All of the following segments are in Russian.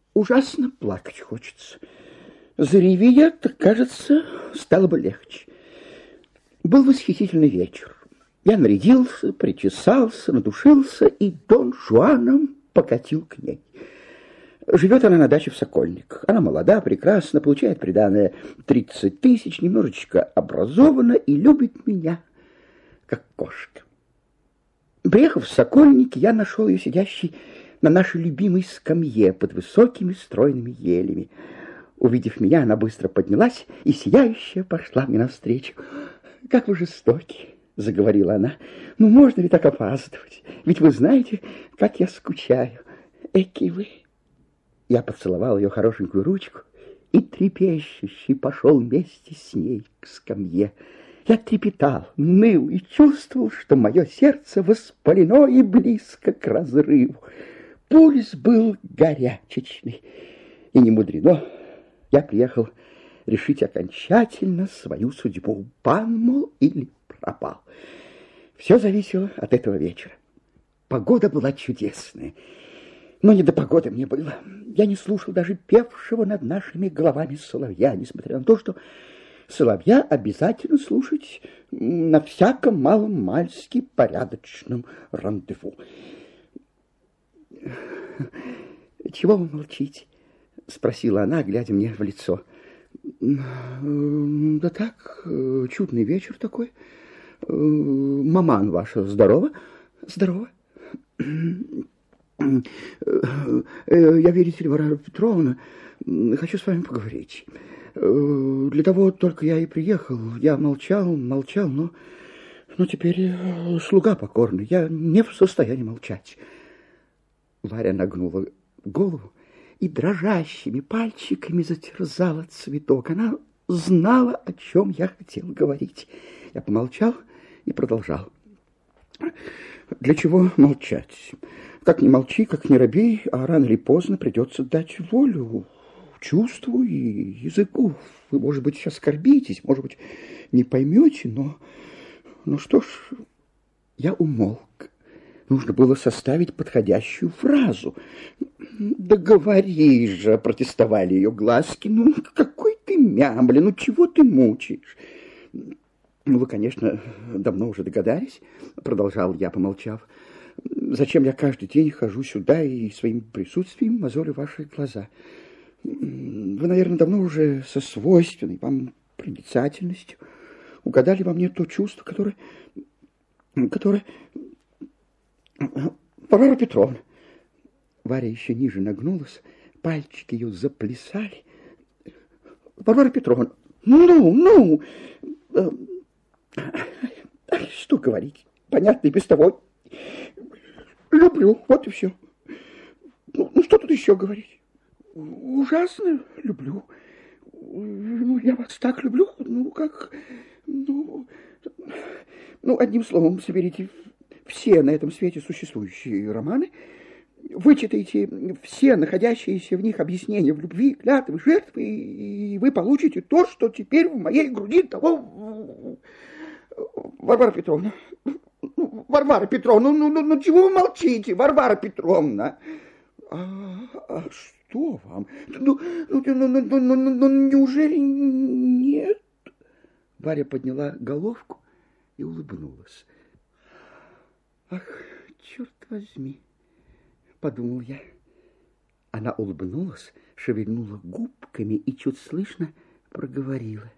ужасно плакать хочется. Зареви я, так, кажется, стало бы легче. Был восхитительный вечер. Я нарядился, причесался, надушился и Дон Жуаном покатил к ней. Живет она на даче в Сокольниках. Она молода, прекрасна, получает приданое 30 тысяч, немножечко образована и любит меня, как кошка. Приехав в Сокольники, я нашел ее сидящей на нашей любимой скамье под высокими стройными елями. Увидев меня, она быстро поднялась и сияющая пошла мне навстречу. «Как вы жестоки!» — заговорила она. «Ну, можно ли так опаздывать? Ведь вы знаете, как я скучаю. Эки вы!» Я поцеловал ее хорошенькую ручку и трепещущий пошел вместе с ней к скамье. Я трепетал, ныл и чувствовал, что мое сердце воспалено и близко к разрыву. Пульс был горячечный, и не мудрено. Я приехал решить окончательно свою судьбу. Пан, мол, или пропал. Все зависело от этого вечера. Погода была чудесная, но не до погоды мне было. Я не слушал даже певшего над нашими головами соловья, несмотря на то, что соловья обязательно слушать на всяком маломальски порядочном рандеву. «Чего вы молчите?» — спросила она, глядя мне в лицо. «Да так, чудный вечер такой. Маман ваша здорова?» «Здорова. Я, видите ли, Варвара Петровна, хочу с вами поговорить. Для того только я и приехал. Я молчал, но теперь слуга покорный. Я не в состоянии молчать». Варя нагнула голову и дрожащими пальчиками затерзала цветок. Она знала, о чем я хотел говорить. Я помолчал и продолжал. «Для чего молчать? Как ни молчи, как ни робей, а рано или поздно придется дать волю чувству и языку. Вы, может быть, оскорбитесь, может быть, не поймете, но что ж, я умолк. Нужно было составить подходящую фразу. «Да говори же!» — протестовали ее глазки. «Ну, какой ты мямля, ну чего ты мучаешь?» «Ну, вы, конечно, давно уже догадались», — продолжал я, помолчав, «зачем я каждый день хожу сюда и своим присутствием мозолю ваши глаза. Вы, наверное, давно уже со свойственной вам проницательностью угадали во мне то чувство, которое... Варвара Петровна». Варя еще ниже нагнулась, пальчики ее заплясали. «Варвара Петровна, что говорить? Понятно и без того. Люблю, вот и все. Ну, что тут еще говорить? Ужасно люблю. Ну, я вас так люблю, одним словом, соберите все на этом свете существующие романы, вычитайте все находящиеся в них объяснения в любви, клятвы, жертвы, и вы получите то, что теперь в моей груди того... Варвара Петровна, ну чего вы молчите, Варвара Петровна? А что вам? Неужели нет? Варя подняла головку и улыбнулась. «Ах, черт возьми!» — подумал я. Она улыбнулась, шевельнула губками и чуть слышно проговорила.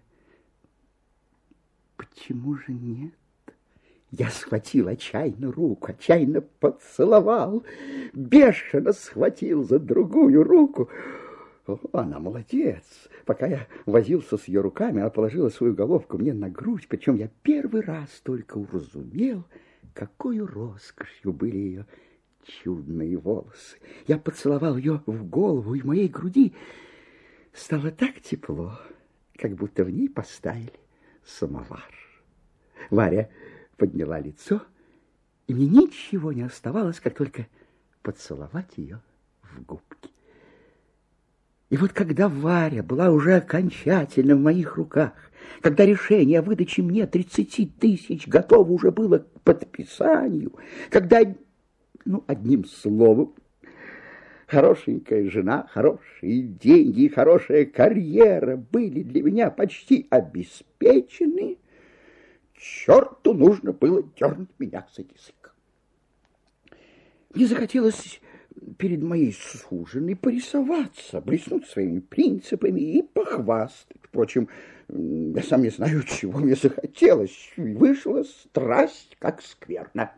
«Почему же нет?» Я схватил отчаянно руку, отчаянно поцеловал, бешено схватил за другую руку. Она молодец. Пока я возился с ее руками, она положила свою головку мне на грудь, причем я первый раз только уразумел, какой роскошью были ее чудные волосы. Я поцеловал ее в голову, и в моей груди стало так тепло, как будто в ней поставили самовар. Варя подняла лицо, и мне ничего не оставалось, как только поцеловать ее в губки. И вот когда Варя была уже окончательно в моих руках, когда решение о выдаче мне 30 тысяч готово уже было к подписанию, когда, одним словом, Хорошенькая жена, хорошие деньги и хорошая карьера были для меня почти обеспечены. Черту нужно было дернуть меня за язык. Мне захотелось перед моей суженой порисоваться, блеснуть своими принципами и похвастать. Впрочем, я сам не знаю, чего мне захотелось. И вышла страсть, как скверно.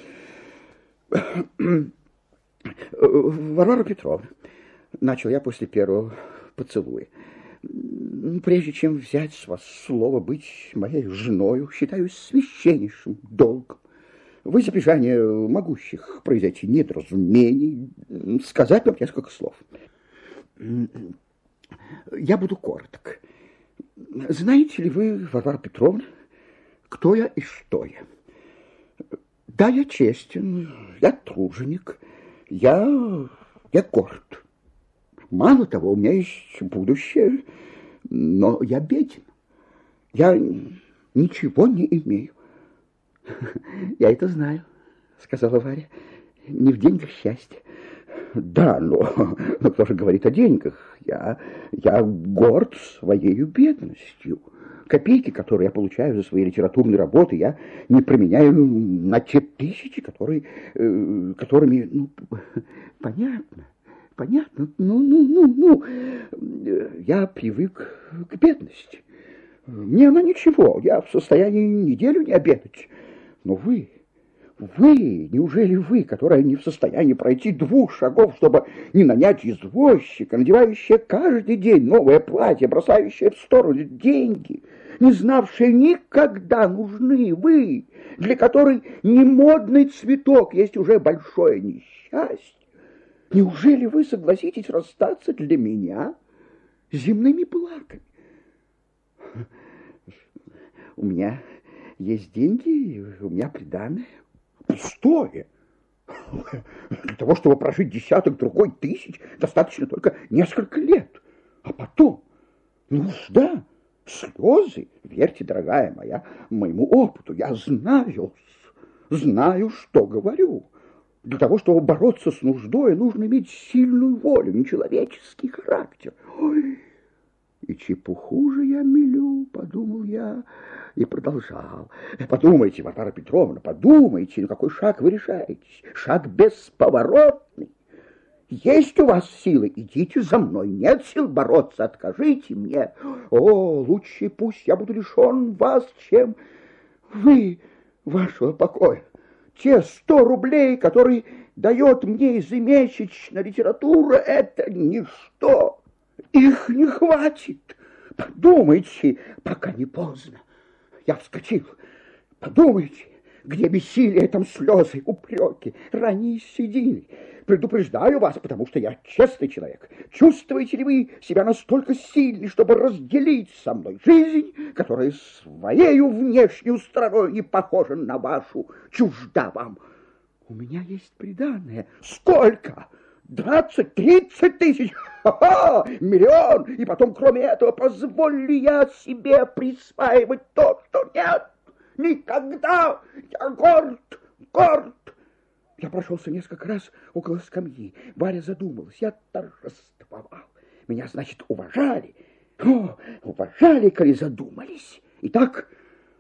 Варвара Петровна, начал я после первого поцелуя, прежде чем взять с вас слово быть моей женою, считаю священнейшим долгом в избежание могущих произойти недоразумений сказать вам несколько слов. Я буду короток. Знаете ли вы, Варвара Петровна, кто я и что я? Да, я честен, я труженик, я горд. Мало того, у меня есть будущее, но я беден. Я ничего не имею. Я это знаю, сказала Варя. Не в деньгах счастье. Да, но кто же говорит о деньгах? Я горд своей бедностью. Копейки, которые я получаю за свои литературные работы, я не променяю на те тысячи, которыми, понятно, я привык к бедности. Мне она ничего, я в состоянии неделю не обедать. Но вы, неужели вы, которая не в состоянии пройти 2 шагов, чтобы не нанять извозчика, надевающая каждый день новое платье, бросающая в сторону деньги, не знавшая никогда нужны вы, для которой немодный цветок есть уже большое несчастье, неужели вы согласитесь расстаться для меня с земными благами? У меня есть деньги, у меня приданое. Пустое. Для того, чтобы прожить 10-другой тысяч, достаточно только несколько лет. А потом нужда, слезы. Верьте, дорогая моя, моему опыту. Я знаю, что говорю. Для того, чтобы бороться с нуждой, нужно иметь сильную волю, нечеловеческий характер. Ой, и чепуху же я мелю, подумал я и продолжал. Подумайте, Варвара Петровна, подумайте, на какой шаг вы решаетесь. Шаг бесповоротный. Есть у вас силы, идите за мной. Нет сил бороться, откажите мне. О, лучше пусть я буду лишен вас, чем вы вашего покоя. Те 100 рублей, которые дает мне ежемесячно литература, это ничто. Их не хватит. Подумайте, пока не поздно. Я вскочил. Подумайте, где бессилие, там слезы, упреки, ранние седины. Предупреждаю вас, потому что я честный человек. Чувствуете ли вы себя настолько сильной, чтобы разделить со мной жизнь, которая своею внешнюю стороной не похожа на вашу, чужда вам? У меня есть приданое. Сколько? 20-30 тысяч? Ха-ха! Миллион! И потом, кроме этого, позволю ли я себе присваивать то, что нет? Никогда! Я горд! Я прошелся несколько раз около скамьи. Варя задумалась. Я торжествовал. Меня, значит, уважали. О, уважали, коли задумались. Итак,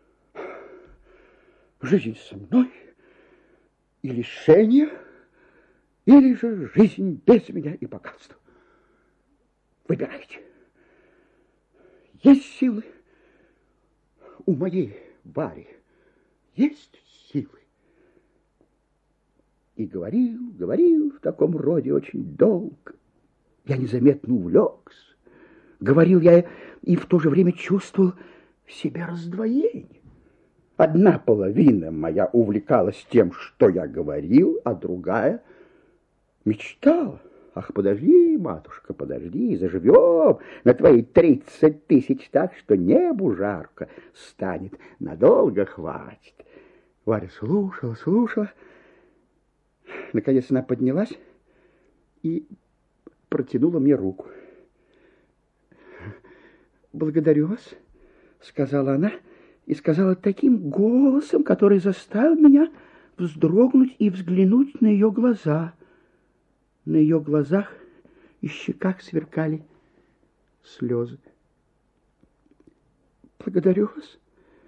жизнь со мной и лишение, или же жизнь без меня и богатства. Выбирайте. Есть силы у моей Вари. Есть силы. И говорил в таком роде очень долго. Я незаметно увлекся. Говорил я и в то же время чувствовал в себе раздвоение. Одна половина моя увлекалась тем, что я говорил, а другая мечтала. Ах, подожди, матушка, подожди, заживем на твои 30 тысяч так, что небу жарко станет, надолго хватит. Варя слушала. Наконец она поднялась и протянула мне руку. «Благодарю вас», — сказала она, и сказала таким голосом, который заставил меня вздрогнуть и взглянуть на ее глаза. На ее глазах и щеках сверкали слезы. Благодарю вас.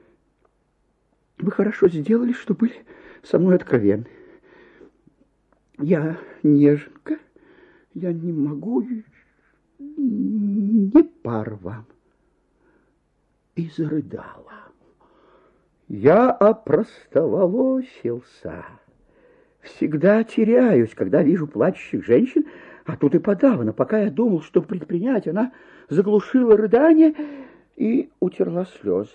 Вы хорошо сделали, что были со мной откровенны. Я неженка, я не могу, не пар вам. И зарыдала. Я опростоволосился. Всегда теряюсь, когда вижу плачущих женщин, а тут и подавно. Пока я думал, что предпринять, она заглушила рыдание и утерла слезы.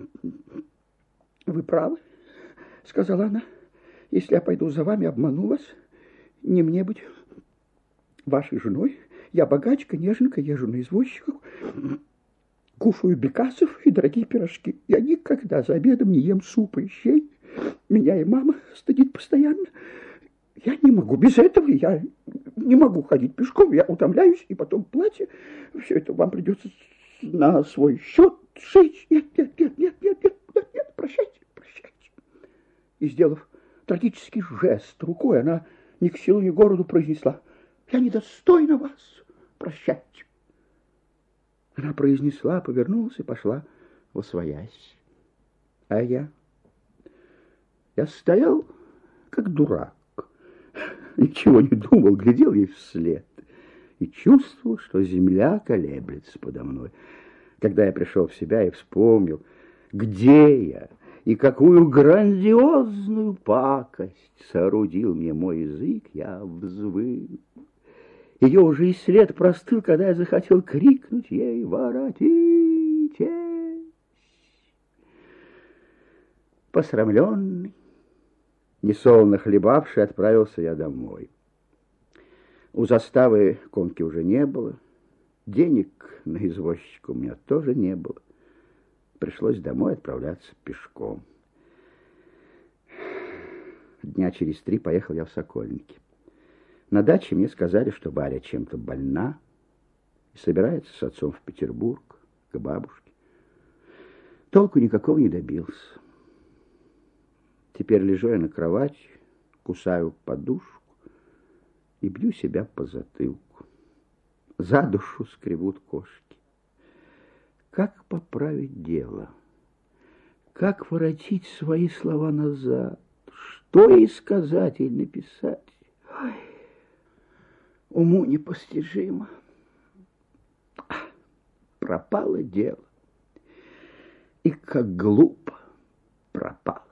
«Вы правы», — сказала она. «Если я пойду за вами, обману вас, не мне быть вашей женой. Я богачка, неженка, езжу на извозчиках, кушаю бекасов и дорогие пирожки. Я никогда за обедом не ем супа и щей. Меня и мама стыдит постоянно. Я не могу без этого, я не могу ходить пешком, я утомляюсь, и потом платье. Все это вам придется на свой счет шить. Нет, прощайте. И, сделав трагический жест рукой, она ни к селу, ни к городу произнесла: «Я недостойна вас, прощайте». Она произнесла, повернулась и пошла восвоясь. А я стоял, как дурак, ничего не думал, глядел ей вслед и чувствовал, что земля колеблется подо мной. Когда я пришел в себя и вспомнил, где я и какую грандиозную пакость соорудил мне мой язык, я взвыл. Ее уже и след простыл, когда я захотел крикнуть ей: «Воротитесь!» Посрамленный, несолоно хлебавший, отправился я домой. У заставы конки уже не было, денег на извозчика у меня тоже не было. Пришлось домой отправляться пешком. Дня через 3 поехал я в Сокольники. На даче мне сказали, что Варя чем-то больна и собирается с отцом в Петербург, к бабушке. Толку никакого не добился. Теперь лежу я на кровати, кусаю подушку и бью себя по затылку. За душу скребут кошки. Как поправить дело? Как воротить свои слова назад? Что ей сказать или написать? Ой, уму непостижимо. Пропало дело. И как глупо пропало.